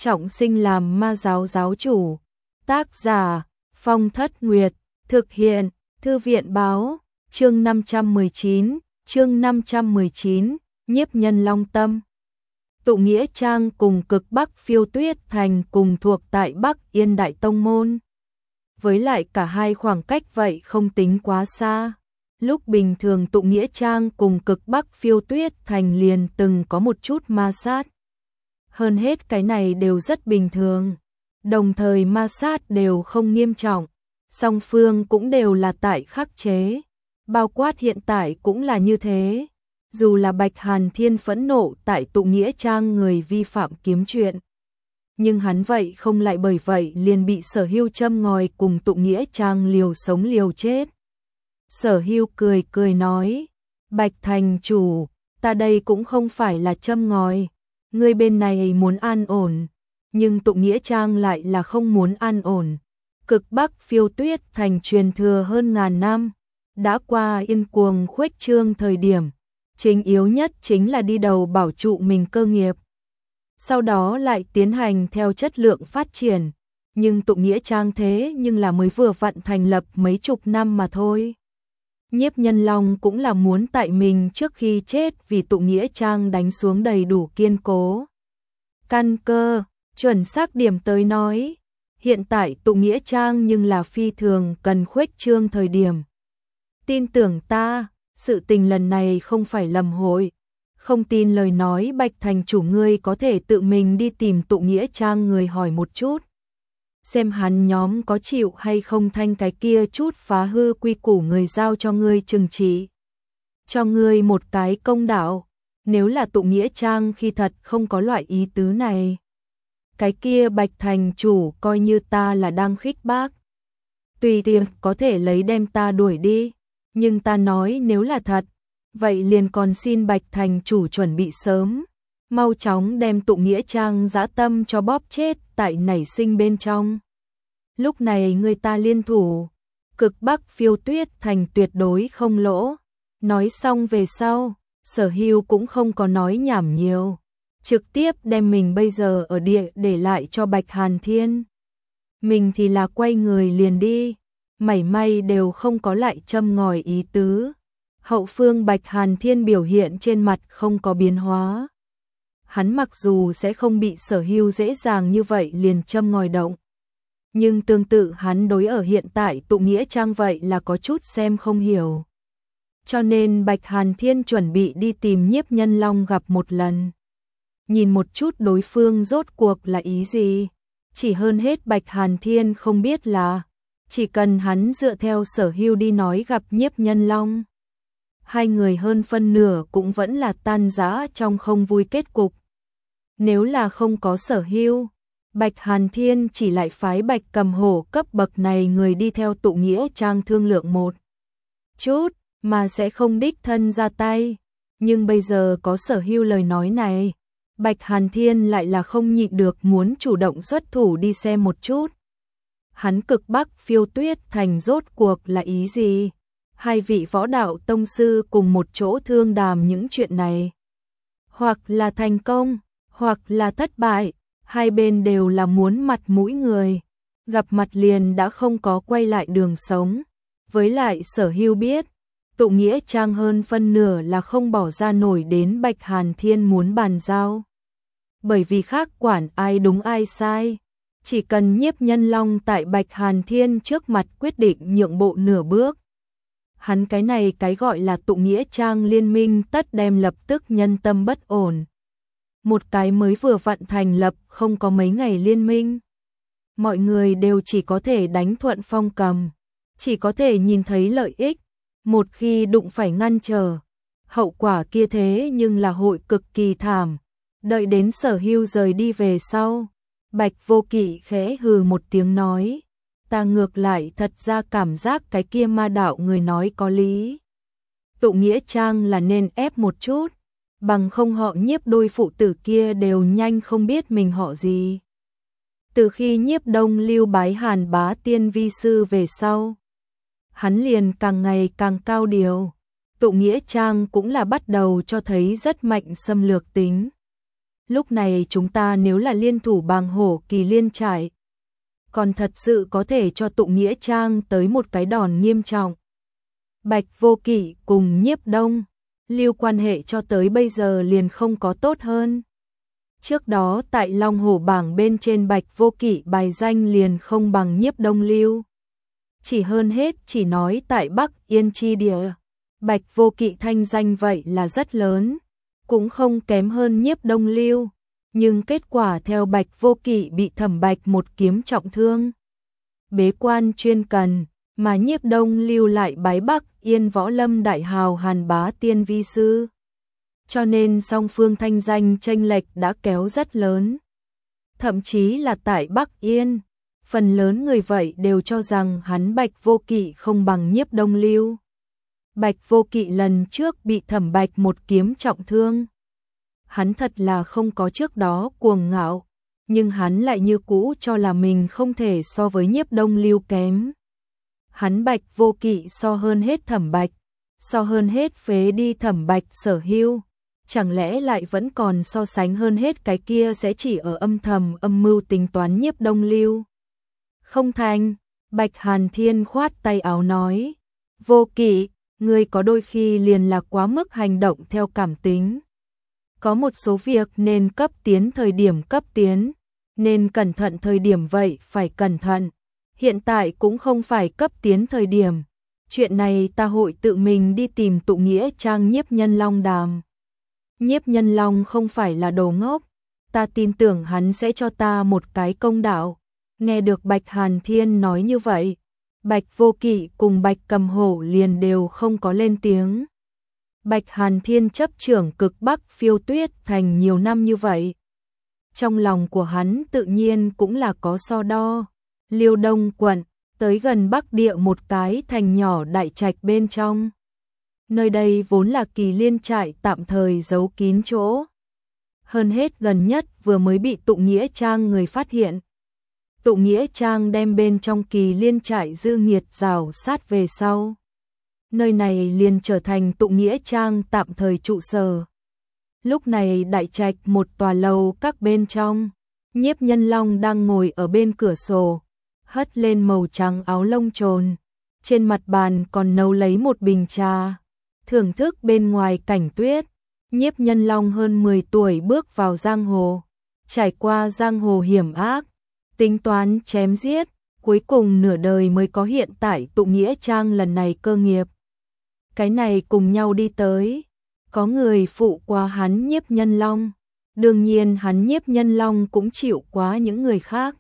trọng sinh làm ma giáo giáo chủ. Tác giả Phong Thất Nguyệt, thực hiện Thư viện Báo, chương 519, Nhiếp Nhân Long Tâm. Tụ Nghĩa Trang cùng Cực Bắc Phiêu Tuyết Thành cùng thuộc tại Bắc Yên Đại Tông Môn. Với lại cả hai khoảng cách vậy không tính quá xa. Lúc bình thường Tụ Nghĩa Trang cùng Cực Bắc Phiêu Tuyết Thành liền từng có một chút ma sát. Hơn hết cái này đều rất bình thường. Đồng thời ma sát đều không nghiêm trọng. Song phương cũng đều là tại khắc chế. Bao quát hiện tại cũng là như thế. Dù là Bạch Hàn Thiên phẫn nộ tại Tụ Nghĩa Trang người vi phạm kiếm chuyện. Nhưng hắn vậy không lại bởi vậy liền bị Sở Hưu châm ngòi cùng Tụ Nghĩa Trang liều sống liều chết. Sở Hưu cười cười nói, Bạch thành chủ, ta đây cũng không phải là châm ngòi, ngươi bên này muốn an ổn, nhưng Tụ Nghĩa Trang lại là không muốn an ổn. Cực Bắc Phiêu Tuyết Thành truyền thừa hơn ngàn năm, đã qua yên cuồng khuếch trương thời điểm, chính yếu nhất chính là đi đầu bảo trụ mình cơ nghiệp. Sau đó lại tiến hành theo chất lượng phát triển, nhưng Tụ Nghĩa Trang thế nhưng là mới vừa vặn thành lập mấy chục năm mà thôi. Nhiếp Nhân Long cũng là muốn tại mình trước khi chết vì Tụ Nghĩa Trang đánh xuống đầy đủ kiên cố căn cơ, chuẩn xác điểm tới nói, hiện tại Tụ Nghĩa Trang nhưng là phi thường cần khuếch trương thời điểm. Tin tưởng ta, sự tình lần này không phải lầm hội. Không tin lời nói Bạch thành chủ ngươi có thể tự mình đi tìm Tụ Nghĩa Trang người hỏi một chút. Xem hắn nhóm có chịu hay không thanh cái kia chút phá hư quy củ người giao cho ngươi trừng trị. Cho ngươi một cái công đạo, nếu là Tụ Nghĩa Trang khi thật không có loại ý tứ này. Cái kia Bạch thành chủ coi như ta là đang khích bác. Tùy tiện có thể lấy đem ta đuổi đi, nhưng ta nói nếu là thật, vậy liền còn xin Bạch thành chủ chuẩn bị sớm, mau chóng đem Tụ Nghĩa Trang dã tâm cho bóp chết tại nảy sinh bên trong. Lúc này người ta liên thủ, Cực Bắc Phiêu Tuyết Thành tuyệt đối không lỗ. Nói xong về sau, Sở Hưu cũng không có nói nhảm nhiều, trực tiếp đem mình bây giờ ở địa để lại cho Bạch Hàn Thiên. Mình thì là quay người liền đi, mảy may đều không có lại châm ngòi ý tứ. Hậu phương Bạch Hàn Thiên biểu hiện trên mặt không có biến hóa. Hắn mặc dù sẽ không bị Sở Hưu dễ dàng như vậy liền châm ngòi động, nhưng tương tự hắn đối ở hiện tại Tụ Nghĩa Trang vậy là có chút xem không hiểu. Cho nên Bạch Hàn Thiên chuẩn bị đi tìm Nhiếp Nhân Long gặp một lần. Nhìn một chút đối phương rốt cuộc là ý gì. Chỉ hơn hết Bạch Hàn Thiên không biết là, chỉ cần hắn dựa theo Sở Hưu đi nói gặp Nhiếp Nhân Long, hai người hơn phân nửa cũng vẫn là tan rã trong không vui kết cục. Nếu là không có Sở Hưu, Bạch Hàn Thiên chỉ lại phái Bạch Cầm Hổ cấp bậc này người đi theo Tụ Nghĩa Trang thương lượng một chút, mà sẽ không đích thân ra tay. Nhưng bây giờ có Sở Hưu lời nói này, Bạch Hàn Thiên lại là không nhịn được muốn chủ động xuất thủ đi xem một chút. Hắn Cực Bắc Phiêu Tuyết Thành rốt cuộc là ý gì? Hai vị võ đạo tông sư cùng một chỗ thương đàm những chuyện này. Hoặc là thành công, hoặc là thất bại, hai bên đều là muốn mặt mũi người. Gặp mặt liền đã không có quay lại đường sống. Với lại Sở Hưu biết, Tụ Nghĩa Trang hơn phân nửa là không bỏ ra nổi đến Bạch Hàn Thiên muốn bàn giao. Bởi vì khác quản ai đúng ai sai. Chỉ cần Nhiếp Nhân Long tại Bạch Hàn Thiên trước mặt quyết định nhượng bộ nửa bước. Hắn cái này cái gọi là Tụ Nghĩa Trang liên minh tất đem lập tức nhân tâm bất ổn. Một cái mới vừa vặn thành lập không có mấy ngày liên minh. Mọi người đều chỉ có thể đánh thuận phong cầm, chỉ có thể nhìn thấy lợi ích. Một khi đụng phải ngăn trở, hậu quả kia thế nhưng là hội cực kỳ thảm. Đợi đến Sở Hưu rời đi về sau, Bạch Vô Kỵ khẽ hừ một tiếng nói, ta ngược lại thật ra cảm giác cái kia ma đạo người nói có lý. Tụ Nghĩa Trang là nên ép một chút, bằng không họ Nhiếp đôi phụ tử kia đều nhanh không biết mình họ gì. Từ khi Nhiếp Đông Lưu bái Hàn Bá Tiên vi sư về sau, hắn liền càng ngày càng cao điều. Tụ Nghĩa Trang cũng là bắt đầu cho thấy rất mạnh xâm lược tính. Lúc này chúng ta nếu là liên thủ bàng hổ Kỳ Liên Trại, còn thật sự có thể cho tụ nghĩa trang tới một cái đòn nghiêm trọng. Bạch Vô Kỵ cùng Nhiếp Đông Lưu quan hệ cho tới bây giờ liền không có tốt hơn. Trước đó tại Long Hổ bảng bên trên Bạch Vô Kỵ bài danh liền không bằng Nhiếp Đông Lưu. Chỉ hơn hết chỉ nói tại Bắc Yên chi địa, Bạch Vô Kỵ thanh danh vậy là rất lớn, cũng không kém hơn Nhiếp Đông Lưu, nhưng kết quả theo Bạch Vô Kỵ bị Thẩm Bạch một kiếm trọng thương, bế quan chuyên cần, mà Nhiếp Đông Lưu lại bái Bắc Yên võ lâm đại hào Hàn Bá Tiên vi sư. Cho nên song phương thanh danh chênh lệch đã kéo rất lớn. Thậm chí là tại Bắc Yên, phần lớn người vậy đều cho rằng hắn Bạch Vô Kỵ không bằng Nhiếp Đông Lưu. Bạch Vô Kỵ lần trước bị Thẩm Bạch một kiếm trọng thương. Hắn thật là không có trước đó cuồng ngạo, nhưng hắn lại như cũ cho là mình không thể so với Nhiếp Đông Lưu kém. Hắn Bạch Vô Kỵ so hơn hết Thẩm Bạch, so hơn hết phế đi Thẩm Bạch sở hữu, chẳng lẽ lại vẫn còn so sánh hơn hết cái kia sẽ chỉ ở âm thầm âm mưu tính toán Nhiếp Đông Lưu. Không thành, Bạch Hàn Thiên khoát tay áo nói, Vô Kỵ, ngươi có đôi khi liền là quá mức hành động theo cảm tính. Có một số việc nên cấp tiến thời điểm cấp tiến, nên cẩn thận thời điểm vậy phải cẩn thận. Hiện tại cũng không phải cấp tiến thời điểm. Chuyện này ta hội tự mình đi tìm tụ nghĩa trang Nhiếp Nhân Long đàm. Nhiếp Nhân Long không phải là đồ ngốc, ta tin tưởng hắn sẽ cho ta một cái công đạo. Nghe được Bạch Hàn Thiên nói như vậy, Bạch Vô Kỵ cùng Bạch Cầm Hổ liền đều không có lên tiếng. Bạch Hàn Thiên chấp trưởng Cực Bắc Phiêu Tuyết Thành nhiều năm như vậy, trong lòng của hắn tự nhiên cũng là có so đo. Liêu Đông quận, tới gần Bắc Địa một cái thành nhỏ đại trạch bên trong. Nơi đây vốn là Kỳ Liên Trại tạm thời giấu kín chỗ. Hơn hết gần nhất vừa mới bị Tụ Nghĩa Trang người phát hiện. Tụ Nghĩa Trang đem bên trong Kỳ Liên Trại dư nghiệt rào sát về sau. Nơi này liền trở thành Tụ Nghĩa Trang tạm thời trụ sở. Lúc này đại trạch một tòa lầu các bên trong, Nhiếp Nhân Long đang ngồi ở bên cửa sổ, hất lên màu trắng áo lông trồn, trên mặt bàn còn nấu lấy một bình trà, thưởng thức bên ngoài cảnh tuyết. Nhiếp Nhân Long hơn 10 tuổi bước vào giang hồ, trải qua giang hồ hiểm ác, tính toán chém giết, cuối cùng nửa đời mới có hiện tại Tụ Nghĩa Trang lần này cơ nghiệp. Cái này cùng nhau đi tới, có người phụ qua hắn Nhiếp Nhân Long, đương nhiên hắn Nhiếp Nhân Long cũng chịu quá những người khác.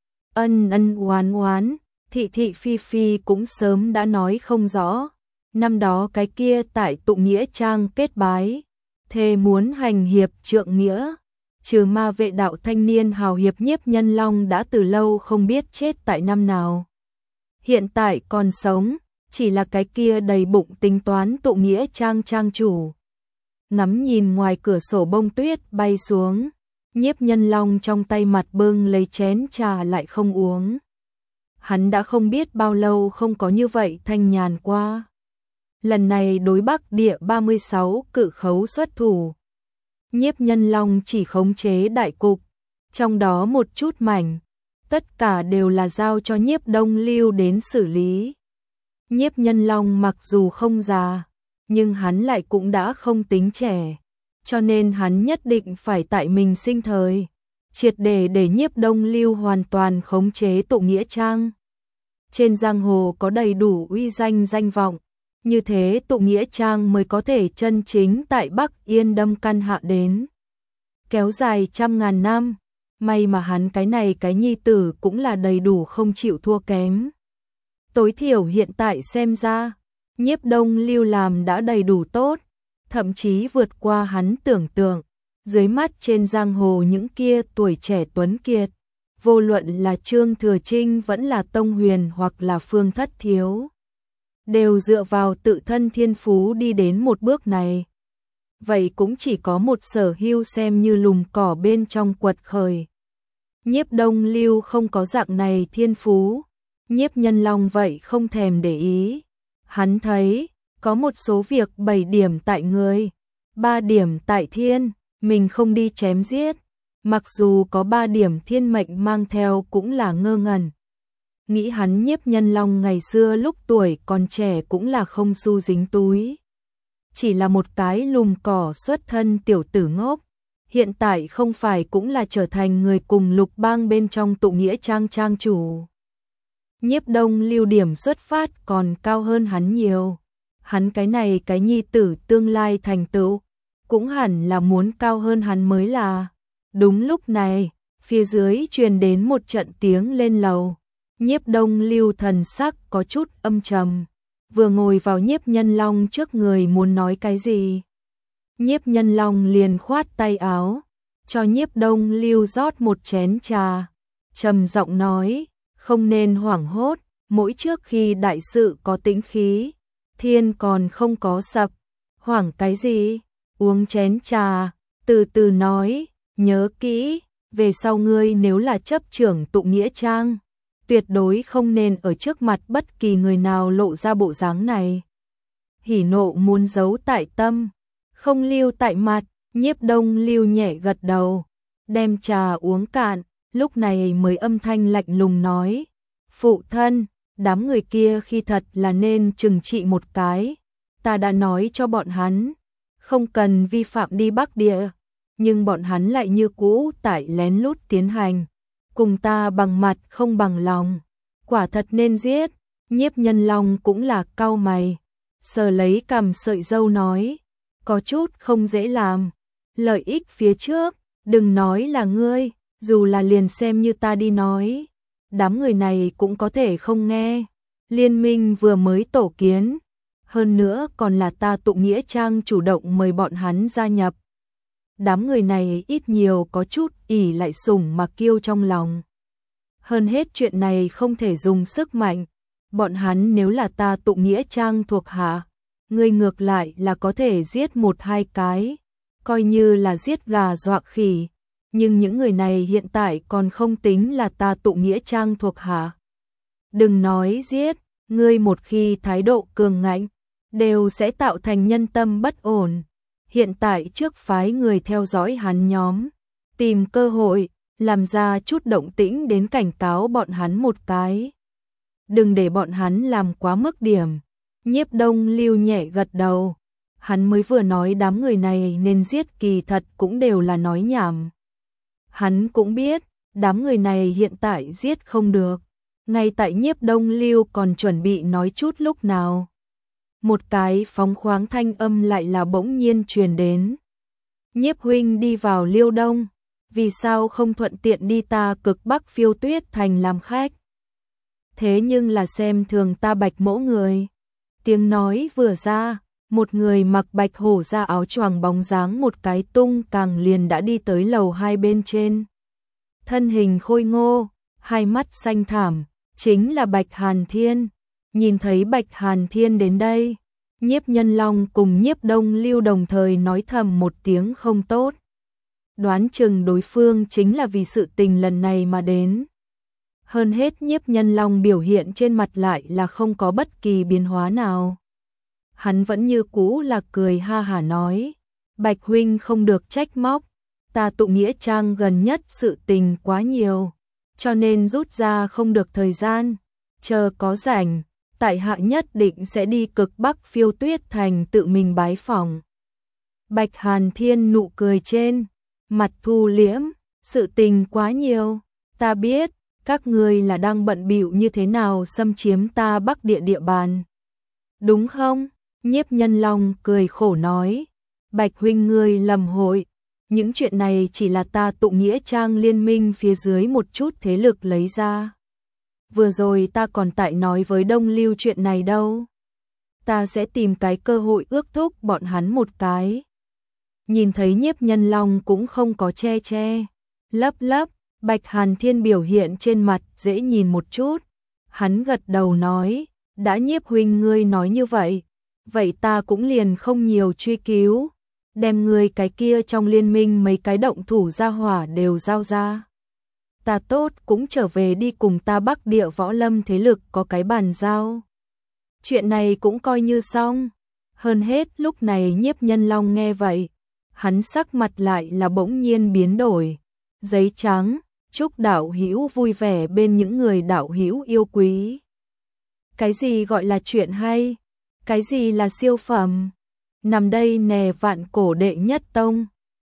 Ân ân oán oán, thị thị phi phi cũng sớm đã nói không rõ. Năm đó cái kia tại Tụ Nghĩa Trang kết bái, thề muốn hành hiệp trượng nghĩa, trừ ma vệ đạo thanh niên hào hiệp Nhiếp Nhân Long đã từ lâu không biết chết tại năm nào. Hiện tại còn sống, chỉ là cái kia đầy bụng tính toán Tụ Nghĩa Trang trang chủ. Ngắm nhìn ngoài cửa sổ bông tuyết bay xuống, Nhiếp Nhân Long trong tay mặt bưng lấy chén trà lại không uống. Hắn đã không biết bao lâu không có như vậy thanh nhàn qua. Lần này đối Bắc Địa 36 cự khấu xuất thủ. Nhiếp Nhân Long chỉ khống chế đại cục, trong đó một chút mảnh, tất cả đều là giao cho Nhiếp Đông Lưu đến xử lý. Nhiếp Nhân Long mặc dù không già, nhưng hắn lại cũng đã không tính trẻ, cho nên hắn nhất định phải tại mình sinh thời, triệt để Nhiếp Đông Lưu hoàn toàn khống chế Tụ Nghĩa Trang. Trên giang hồ có đầy đủ uy danh danh vọng, như thế Tụ Nghĩa Trang mới có thể chân chính tại Bắc Yên đâm căn hạ đến. Kéo dài trăm ngàn năm, may mà hắn cái này cái nhi tử cũng là đầy đủ không chịu thua kém. Tối thiểu hiện tại xem ra, Nhiếp Đông Lưu làm đã đầy đủ tốt, thậm chí vượt qua hắn tưởng tượng. Dưới mắt trên giang hồ những kia tuổi trẻ tuấn kiệt, vô luận là Trương Thừa Trinh vẫn là Tông Huyền hoặc là Phương Thất Thiếu, đều dựa vào tự thân thiên phú đi đến một bước này. Vậy cũng chỉ có một Sở Hưu xem như lùm cỏ bên trong quật khởi. Nhiếp Đông Lưu không có dạng này thiên phú, Nhiếp Nhân Long vậy không thèm để ý. Hắn thấy, có một số việc 7 điểm tại người, 3 điểm tại thiên, mình không đi chém giết, mặc dù có 3 điểm thiên mệnh mang theo cũng là ngơ ngẩn. Nghĩ hắn Nhiếp Nhân Long ngày xưa lúc tuổi còn trẻ cũng là không xu dính túi. Chỉ là một cái lùm cỏ xuất thân tiểu tử ngốc, hiện tại không phải cũng là trở thành người cùng Lục Bang bên trong tụ nghĩa trang trang chủ. Nhiếp Đông Lưu điểm xuất phát còn cao hơn hắn nhiều. Hắn cái này cái nhi tử tương lai thành tựu, cũng hẳn là muốn cao hơn hắn mới là. Đúng lúc này, phía dưới truyền đến một trận tiếng lên lầu. Nhiếp Đông Lưu thần sắc có chút âm trầm, vừa ngồi vào Nhiếp Nhân Long trước người muốn nói cái gì. Nhiếp Nhân Long liền khoát tay áo, cho Nhiếp Đông Lưu rót một chén trà, trầm giọng nói, không nên hoảng hốt, mỗi trước khi đại sự có tĩnh khí, thiên còn không có sập, hoảng cái gì, uống chén trà, từ từ nói, nhớ kỹ, về sau ngươi nếu là chấp trưởng tụ nghĩa trang, tuyệt đối không nên ở trước mặt bất kỳ người nào lộ ra bộ dáng này. Hỉ nộ muốn giấu tại tâm, không lưu tại mặt. Nhiếp Đông Lưu nhẹ gật đầu, đem trà uống cạn, lúc này mới âm thanh lạnh lùng nói, phụ thân, đám người kia khi thật là nên trừng trị một cái, ta đã nói cho bọn hắn, không cần vi phạm đi Bắc Địa, nhưng bọn hắn lại như cũ tại lén lút tiến hành, cùng ta bằng mặt không bằng lòng, quả thật nên giết. Nhiếp Nhân Long cũng là cau mày, sờ lấy cằm sợi râu nói, có chút không dễ làm, lợi ích phía trước, đừng nói là ngươi, dù là liền xem như ta đi nói, đám người này cũng có thể không nghe. Liên minh vừa mới tổ kiến, hơn nữa còn là ta tụ nghĩa trang chủ động mời bọn hắn gia nhập. Đám người này ít nhiều có chút ỷ lại sủng mà kiêu trong lòng. Hơn hết chuyện này không thể dùng sức mạnh, bọn hắn nếu là ta tụ nghĩa trang thuộc hạ, ngươi ngược lại là có thể giết 1-2 cái, coi như là giết gà dọa khỉ, nhưng những người này hiện tại còn không tính là ta tụ nghĩa trang thuộc hạ. Đừng nói giết, ngươi một khi thái độ cường ngạnh, đều sẽ tạo thành nhân tâm bất ổn. Hiện tại trước phái người theo dõi hắn nhóm, tìm cơ hội, làm ra chút động tĩnh đến cảnh cáo bọn hắn một cái. Đừng để bọn hắn làm quá mức điểm. Nhiếp Đông Lưu nhẹ gật đầu, hắn mới vừa nói đám người này nên giết kỳ thật cũng đều là nói nhảm. Hắn cũng biết, đám người này hiện tại giết không được, ngay tại Nhiếp Đông Lưu còn chuẩn bị nói chút lúc nào. Một cái phóng khoáng thanh âm lại là bỗng nhiên truyền đến. Nhiếp huynh đi vào Liêu Đông, vì sao không thuận tiện đi ta Cực Bắc Phiêu Tuyết Thành làm khách? Thế nhưng là xem thường ta Bạch mỗ người. Tiếng nói vừa ra, một người mặc bạch hổ da áo choàng bóng dáng một cái tung càng liền đã đi tới lầu 2 bên trên. Thân hình khôi ngô, hai mắt xanh thảm, chính là Bạch Hàn Thiên. Nhìn thấy Bạch Hàn Thiên đến đây, Nhiếp Nhân Long cùng Nhiếp Đông Lưu đồng thời nói thầm một tiếng không tốt. Đoán chừng đối phương chính là vì sự tình lần này mà đến. Hơn hết Nhiếp Nhân Long biểu hiện trên mặt lại là không có bất kỳ biến hóa nào. Hắn vẫn như cũ là cười ha hả nói, Bạch huynh không được trách móc, ta tụ nghĩa trang gần nhất sự tình quá nhiều, cho nên rút ra không được thời gian, chờ có rảnh, tại hạ nhất định sẽ đi Cực Bắc Phiêu Tuyết Thành tự mình bái phỏng. Bạch Hàn Thiên nụ cười trên mặt thu liễm, sự tình quá nhiều, ta biết, các ngươi là đang bận bịu như thế nào xâm chiếm ta Bắc Địa địa bàn. Đúng không? Nhiếp Nhân Long cười khổ nói, Bạch huynh ngươi lầm hội, những chuyện này chỉ là ta tụ nghĩa trang liên minh phía dưới một chút thế lực lấy ra. Vừa rồi ta còn tại nói với Đông Lưu chuyện này đâu. Ta sẽ tìm cái cơ hội ước thúc bọn hắn một cái. Nhìn thấy Nhiếp Nhân Long cũng không có che, lấp, Bạch Hàn Thiên biểu hiện trên mặt dễ nhìn một chút. Hắn gật đầu nói, đã Nhiếp huynh ngươi nói như vậy, vậy ta cũng liền không nhiều truy cứu, đem ngươi cái kia trong liên minh mấy cái động thủ gia hỏa đều giao ra. Ta tốt cũng trở về đi cùng ta Bắc Địa võ lâm thế lực có cái bàn giao. Chuyện này cũng coi như xong. Hơn hết lúc này Nhiếp Nhân Long nghe vậy, hắn sắc mặt lại là bỗng nhiên biến đổi. Giấy trắng, chúc đạo hữu vui vẻ bên những người đạo hữu yêu quý. Cái gì gọi là chuyện hay? Cái gì là siêu phẩm? Nằm đây nè vạn cổ đệ nhất tông.